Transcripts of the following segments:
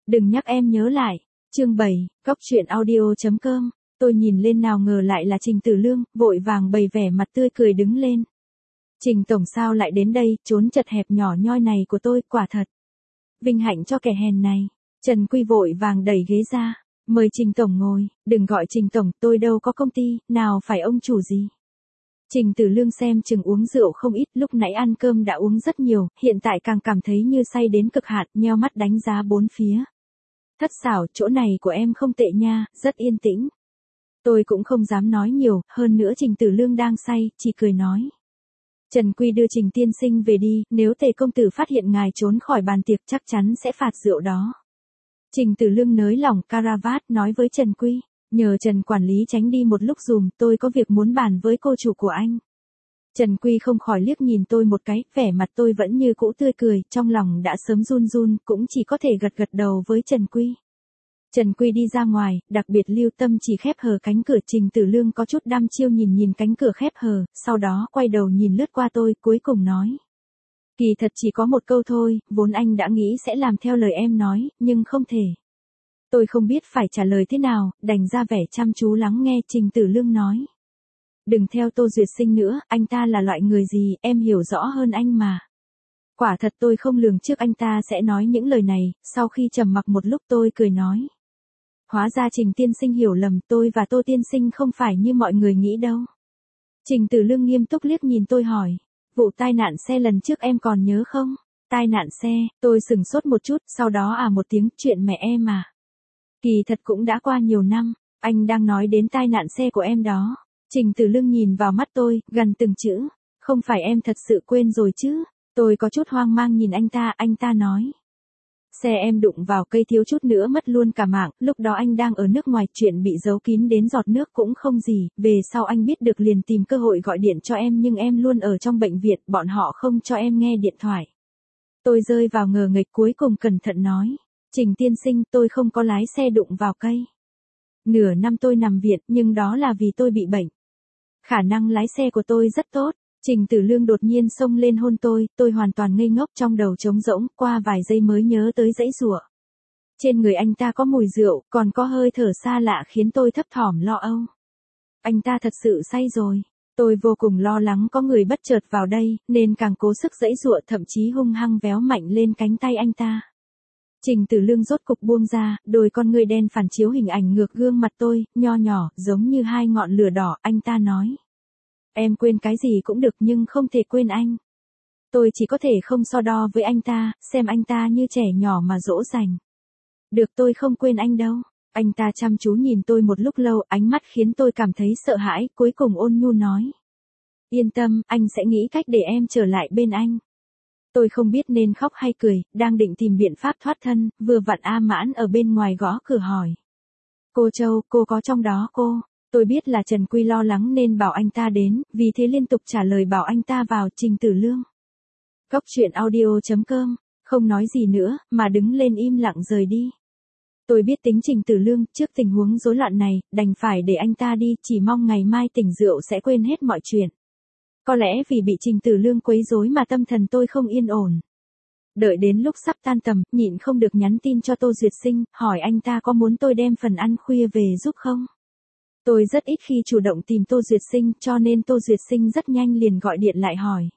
Đừng nhắc em nhớ lại. Chương 7, Cóc truyện audio.com. Tôi nhìn lên nào ngờ lại là Trình Tử Lương, vội vàng bày vẻ mặt tươi cười đứng lên. Trình tổng sao lại đến đây, trốn chật hẹp nhỏ nhoi này của tôi, quả thật. Vinh hạnh cho kẻ hèn này. Trần Quy vội vàng đẩy ghế ra. Mời Trình tổng ngồi, đừng gọi Trình tổng, tôi đâu có công ty, nào phải ông chủ gì. Trình Tử Lương xem chừng uống rượu không ít, lúc nãy ăn cơm đã uống rất nhiều, hiện tại càng cảm thấy như say đến cực hạn, nheo mắt đánh giá bốn phía. Thất xảo, chỗ này của em không tệ nha, rất yên tĩnh. Tôi cũng không dám nói nhiều, hơn nữa Trình Tử Lương đang say, chỉ cười nói. Trần Quy đưa Trình tiên sinh về đi, nếu Tề công tử phát hiện ngài trốn khỏi bàn tiệc chắc chắn sẽ phạt rượu đó. Trình Tử Lương nới lỏng caravat nói với Trần Quy, nhờ Trần quản lý tránh đi một lúc dùm, tôi có việc muốn bàn với cô chủ của anh. Trần Quy không khỏi liếc nhìn tôi một cái, vẻ mặt tôi vẫn như cũ tươi cười, trong lòng đã sớm run run, cũng chỉ có thể gật gật đầu với Trần Quy. Trần Quy đi ra ngoài, đặc biệt lưu tâm chỉ khép hờ cánh cửa. Trình Tử Lương có chút đăm chiêu nhìn cánh cửa khép hờ, sau đó quay đầu nhìn lướt qua tôi, cuối cùng nói. Kỳ thật chỉ có một câu thôi, vốn anh đã nghĩ sẽ làm theo lời em nói, nhưng không thể. Tôi không biết phải trả lời thế nào, đành ra vẻ chăm chú lắng nghe. Trình Tử Lương nói. Đừng theo Tô Duyệt Sinh nữa, anh ta là loại người gì, em hiểu rõ hơn anh mà. Quả thật tôi không lường trước anh ta sẽ nói những lời này, sau khi trầm mặc một lúc tôi cười nói. Hóa ra Trình tiên sinh hiểu lầm, tôi và Tô tiên sinh không phải như mọi người nghĩ đâu. Trình Tử Lương nghiêm túc liếc nhìn tôi hỏi. Vụ tai nạn xe lần trước em còn nhớ không? Tai nạn xe, tôi sửng sốt một chút, sau đó một tiếng, chuyện mẹ em à. Kỳ thật cũng đã qua nhiều năm, anh đang nói đến tai nạn xe của em đó. Trình Tử Lương nhìn vào mắt tôi, gần từng chữ. Không phải em thật sự quên rồi chứ? Tôi có chút hoang mang nhìn anh ta nói. Xe em đụng vào cây thiếu chút nữa mất luôn cả mạng, lúc đó anh đang ở nước ngoài, chuyện bị giấu kín đến giọt nước cũng không gì, về sau anh biết được liền tìm cơ hội gọi điện cho em nhưng em luôn ở trong bệnh viện, bọn họ không cho em nghe điện thoại. Tôi rơi vào ngờ nghệch, cuối cùng cẩn thận nói. Trình tiên sinh, tôi không có lái xe đụng vào cây. Nửa năm tôi nằm viện, nhưng đó là vì tôi bị bệnh. Khả năng lái xe của tôi rất tốt. Trình Tử Lương đột nhiên xông lên hôn tôi hoàn toàn ngây ngốc, trong đầu trống rỗng, qua vài giây mới nhớ tới giãy giụa. Trên người anh ta có mùi rượu, còn có hơi thở xa lạ khiến tôi thấp thỏm lo âu. Anh ta thật sự say rồi. Tôi vô cùng lo lắng có người bất chợt vào đây, nên càng cố sức giãy giụa, thậm chí hung hăng véo mạnh lên cánh tay anh ta. Trình Tử Lương rốt cục buông ra, đôi con ngươi đen phản chiếu hình ảnh ngược gương mặt tôi, nho nhỏ, giống như hai ngọn lửa đỏ. Anh ta nói. Em quên cái gì cũng được nhưng không thể quên anh. Tôi chỉ có thể không so đo với anh ta, xem anh ta như trẻ nhỏ mà dỗ dành. Được, tôi không quên anh đâu. Anh ta chăm chú nhìn tôi một lúc lâu, ánh mắt khiến tôi cảm thấy sợ hãi, cuối cùng ôn nhu nói. Yên tâm, anh sẽ nghĩ cách để em trở lại bên anh. Tôi không biết nên khóc hay cười, đang định tìm biện pháp thoát thân, vừa vặn A Mãn ở bên ngoài gõ cửa hỏi. Cô Châu, cô có trong đó cô? Tôi biết là Trần Quy lo lắng nên bảo anh ta đến, vì thế liên tục trả lời bảo anh ta vào. Trình Tử Lương. Cóc truyện audio.com, không nói gì nữa, mà đứng lên im lặng rời đi. Tôi biết tính Trình Tử Lương, trước tình huống rối loạn này, đành phải để anh ta đi, chỉ mong ngày mai tỉnh rượu sẽ quên hết mọi chuyện. Có lẽ vì bị Trình Tử Lương quấy rối mà tâm thần tôi không yên ổn. Đợi đến lúc sắp tan tầm, nhịn không được nhắn tin cho Tô Duyệt Sinh, hỏi anh ta có muốn tôi đem phần ăn khuya về giúp không? Tôi rất ít khi chủ động tìm Tô Duyệt Sinh, cho nên Tô Duyệt Sinh rất nhanh liền gọi điện lại hỏi.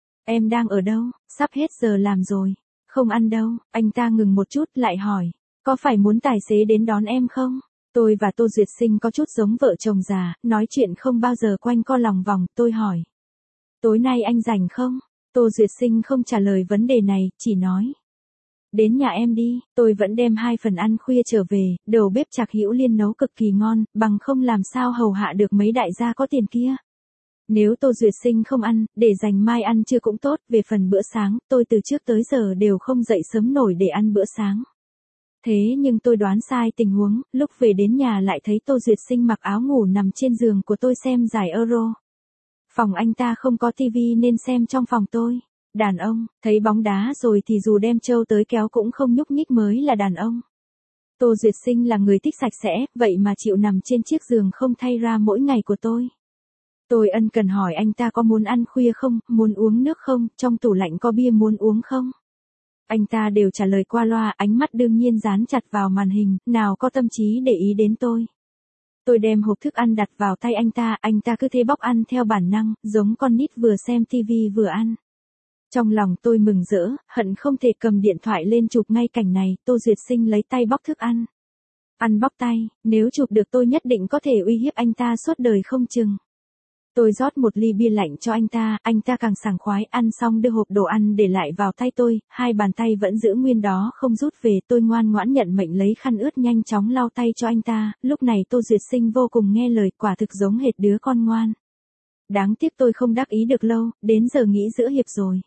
Em đang ở đâu? Sắp hết giờ làm rồi. Không ăn đâu. Anh ta ngừng một chút lại hỏi. Có phải muốn tài xế đến đón em không? Tôi và Tô Duyệt Sinh có chút giống vợ chồng già, nói chuyện không bao giờ quanh co lòng vòng. Tôi hỏi. Tối nay anh rảnh không? Tô Duyệt Sinh không trả lời vấn đề này, chỉ nói. Đến nhà em đi, tôi vẫn đem 2 phần ăn khuya trở về, đầu bếp Trạc Hữu Liên nấu cực kỳ ngon, bằng không làm sao hầu hạ được mấy đại gia có tiền kia. Nếu Tô Duyệt Sinh không ăn, để dành mai ăn trưa cũng tốt. Về phần bữa sáng, tôi từ trước tới giờ đều không dậy sớm nổi để ăn bữa sáng. Thế nhưng tôi đoán sai tình huống, lúc về đến nhà lại thấy Tô Duyệt Sinh mặc áo ngủ nằm trên giường của tôi xem giải Euro. Phòng anh ta không có tivi nên xem trong phòng tôi. Đàn ông, thấy bóng đá rồi thì dù đem trâu tới kéo cũng không nhúc nhích mới là đàn ông. Tô Duyệt Sinh là người thích sạch sẽ, vậy mà chịu nằm trên chiếc giường không thay ra mỗi ngày của tôi. Tôi ân cần hỏi anh ta có muốn ăn khuya không, muốn uống nước không, trong tủ lạnh có bia muốn uống không. Anh ta đều trả lời qua loa, ánh mắt đương nhiên dán chặt vào màn hình, nào có tâm trí để ý đến tôi. Tôi đem hộp thức ăn đặt vào tay anh ta cứ thế bóc ăn theo bản năng, giống con nít vừa xem tivi vừa ăn. Trong lòng tôi mừng rỡ, hận không thể cầm điện thoại lên chụp ngay cảnh này, Tô Duyệt Sinh lấy tay bóc thức ăn. Ăn bóc tay, nếu chụp được tôi nhất định có thể uy hiếp anh ta suốt đời không chừng. Tôi rót một ly bia lạnh cho anh ta càng sảng khoái, ăn xong đưa hộp đồ ăn để lại vào tay tôi, hai bàn tay vẫn giữ nguyên đó không rút về, tôi ngoan ngoãn nhận mệnh lấy khăn ướt nhanh chóng lau tay cho anh ta, lúc này Tô Duyệt Sinh vô cùng nghe lời, quả thực giống hệt đứa con ngoan. Đáng tiếc tôi không đắc ý được lâu, đến giờ nghỉ giữa hiệp rồi.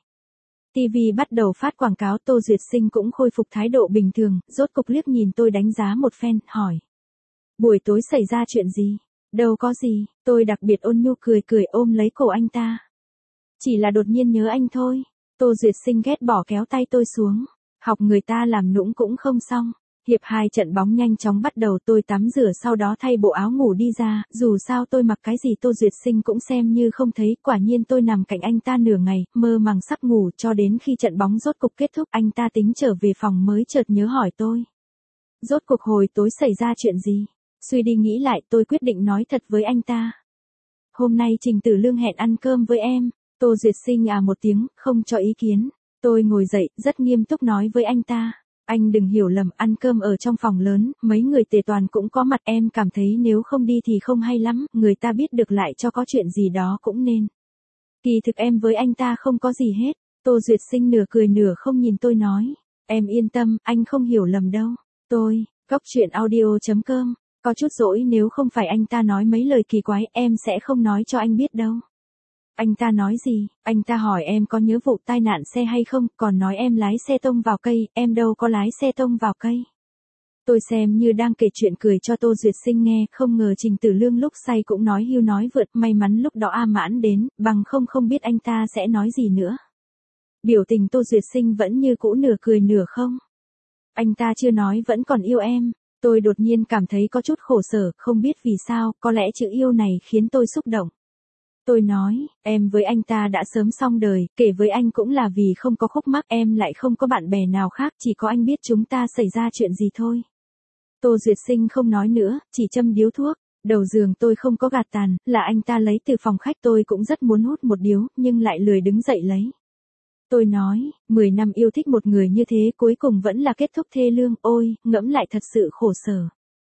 TV bắt đầu phát quảng cáo, Tô Duyệt Sinh cũng khôi phục thái độ bình thường, rốt cục liếc nhìn tôi đánh giá một phen, hỏi. Buổi tối xảy ra chuyện gì? Đâu có gì, tôi đặc biệt ôn nhu cười ôm lấy cổ anh ta. Chỉ là đột nhiên nhớ anh thôi. Tô Duyệt Sinh ghét bỏ kéo tay tôi xuống. Học người ta làm nũng cũng không xong. Hiệp 2 trận bóng nhanh chóng bắt đầu, tôi tắm rửa sau đó thay bộ áo ngủ đi ra, dù sao tôi mặc cái gì Tô Duyệt Sinh cũng xem như không thấy, quả nhiên tôi nằm cạnh anh ta nửa ngày, mơ màng sắp ngủ cho đến khi trận bóng rốt cục kết thúc, anh ta tính trở về phòng mới chợt nhớ hỏi tôi. Rốt cuộc hồi tối xảy ra chuyện gì? Suy đi nghĩ lại, tôi quyết định nói thật với anh ta. Hôm nay Trình Tử Lương hẹn ăn cơm với em. Tô Duyệt Sinh một tiếng, không cho ý kiến. Tôi ngồi dậy, rất nghiêm túc nói với anh ta. Anh đừng hiểu lầm, ăn cơm ở trong phòng lớn, mấy người tề toàn cũng có mặt, em cảm thấy nếu không đi thì không hay lắm, người ta biết được lại cho có chuyện gì đó cũng nên. Kỳ thực em với anh ta không có gì hết. Tô Duyệt Sinh nửa cười nửa không nhìn tôi nói. Em yên tâm, anh không hiểu lầm đâu. Tôi, coctruyện.audio.com. Có chút dỗi, nếu không phải anh ta nói mấy lời kỳ quái, em sẽ không nói cho anh biết đâu. Anh ta nói gì? Anh ta hỏi em có nhớ vụ tai nạn xe hay không, còn nói em lái xe tông vào cây, em đâu có lái xe tông vào cây. Tôi xem như đang kể chuyện cười cho Tô Duyệt Sinh nghe, không ngờ Trình Tử Lương lúc say cũng nói hưu nói vượt, may mắn lúc đó A Mãn đến, bằng không biết anh ta sẽ nói gì nữa. Biểu tình Tô Duyệt Sinh vẫn như cũ, nửa cười nửa không. Anh ta chưa nói vẫn còn yêu em. Tôi đột nhiên cảm thấy có chút khổ sở, không biết vì sao, có lẽ chữ yêu này khiến tôi xúc động. Tôi nói, em với anh ta đã sớm xong đời, kể với anh cũng là vì không có khúc mắc, em lại không có bạn bè nào khác, chỉ có anh biết chúng ta xảy ra chuyện gì thôi. Tô Duyệt Sinh không nói nữa, chỉ châm điếu thuốc. Đầu giường tôi không có gạt tàn, là anh ta lấy từ phòng khách, tôi cũng rất muốn hút một điếu, nhưng lại lười đứng dậy lấy. Tôi nói, 10 năm yêu thích một người như thế cuối cùng vẫn là kết thúc thê lương, ôi, ngẫm lại thật sự khổ sở.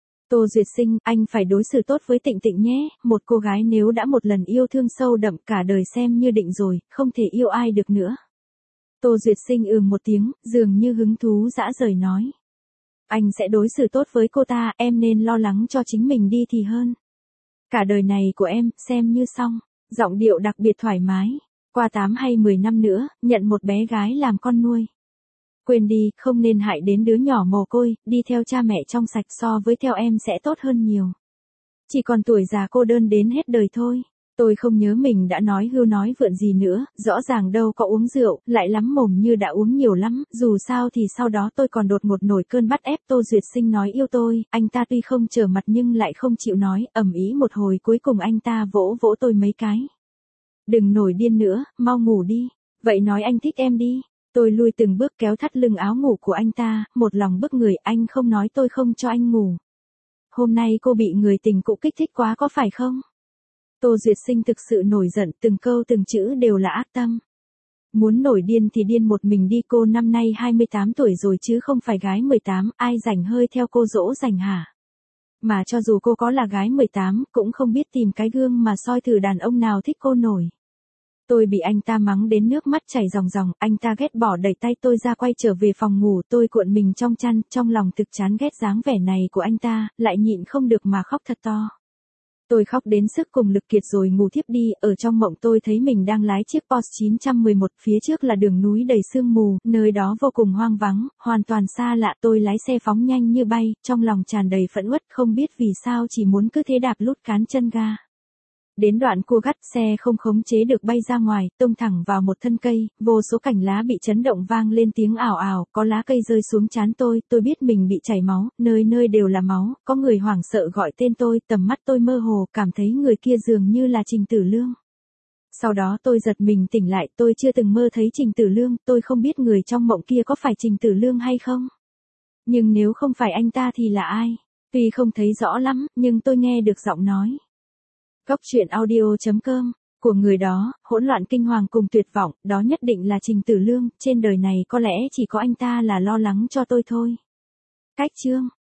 Tô Duyệt Sinh, anh phải đối xử tốt với Tịnh Tịnh nhé, một cô gái nếu đã một lần yêu thương sâu đậm cả đời xem như định rồi, không thể yêu ai được nữa. Tô Duyệt Sinh một tiếng, dường như hứng thú dã rời nói. Anh sẽ đối xử tốt với cô ta, em nên lo lắng cho chính mình đi thì hơn. Cả đời này của em, xem như xong, giọng điệu đặc biệt thoải mái. Qua 8 hay 10 năm nữa, nhận một bé gái làm con nuôi. Quên đi, không nên hại đến đứa nhỏ mồ côi, đi theo cha mẹ trong sạch so với theo em sẽ tốt hơn nhiều. Chỉ còn tuổi già cô đơn đến hết đời thôi. Tôi không nhớ mình đã nói hưu nói vượn gì nữa, rõ ràng đâu có uống rượu, lại lắm mồm như đã uống nhiều lắm, dù sao thì sau đó tôi còn đột ngột nổi cơn bắt ép. Tô Duyệt Sinh nói yêu tôi, anh ta tuy không trở mặt nhưng lại không chịu nói, ầm ĩ một hồi cuối cùng anh ta vỗ vỗ tôi mấy cái. Đừng nổi điên nữa, mau ngủ đi. Vậy nói anh thích em đi. Tôi lui từng bước kéo thắt lưng áo ngủ của anh ta, một lòng bức người, anh không nói tôi không cho anh ngủ. Hôm nay cô bị người tình cũ kích thích quá có phải không? Tô Duyệt Sinh thực sự nổi giận, từng câu từng chữ đều là ác tâm. Muốn nổi điên thì điên một mình đi, cô năm nay 28 tuổi rồi chứ không phải gái 18, ai rảnh hơi theo cô dỗ dành hả? Mà cho dù cô có là gái 18, cũng không biết tìm cái gương mà soi thử đàn ông nào thích cô nổi. Tôi bị anh ta mắng đến nước mắt chảy ròng ròng, anh ta ghét bỏ đẩy tay tôi ra quay trở về phòng ngủ, tôi cuộn mình trong chăn, trong lòng thực chán ghét dáng vẻ này của anh ta, lại nhịn không được mà khóc thật to. Tôi khóc đến sức cùng lực kiệt rồi ngủ thiếp đi, ở trong mộng tôi thấy mình đang lái chiếc Porsche 911, phía trước là đường núi đầy sương mù, nơi đó vô cùng hoang vắng, hoàn toàn xa lạ, tôi lái xe phóng nhanh như bay, trong lòng tràn đầy phẫn uất, không biết vì sao chỉ muốn cứ thế đạp lút cán chân ga. Đến đoạn cua gắt, xe không khống chế được bay ra ngoài, tông thẳng vào một thân cây, vô số cành lá bị chấn động vang lên tiếng ảo ảo, có lá cây rơi xuống trán tôi biết mình bị chảy máu, nơi nơi đều là máu, có người hoảng sợ gọi tên tôi, tầm mắt tôi mơ hồ, cảm thấy người kia dường như là Trình Tử Lương. Sau đó tôi giật mình tỉnh lại, tôi chưa từng mơ thấy Trình Tử Lương, tôi không biết người trong mộng kia có phải Trình Tử Lương hay không. Nhưng nếu không phải anh ta thì là ai? Tuy không thấy rõ lắm, nhưng tôi nghe được giọng nói. Góc truyện audio.com, của người đó, hỗn loạn kinh hoàng cùng tuyệt vọng, đó nhất định là Trình Tử Lương, trên đời này có lẽ chỉ có anh ta là lo lắng cho tôi thôi. Cách chương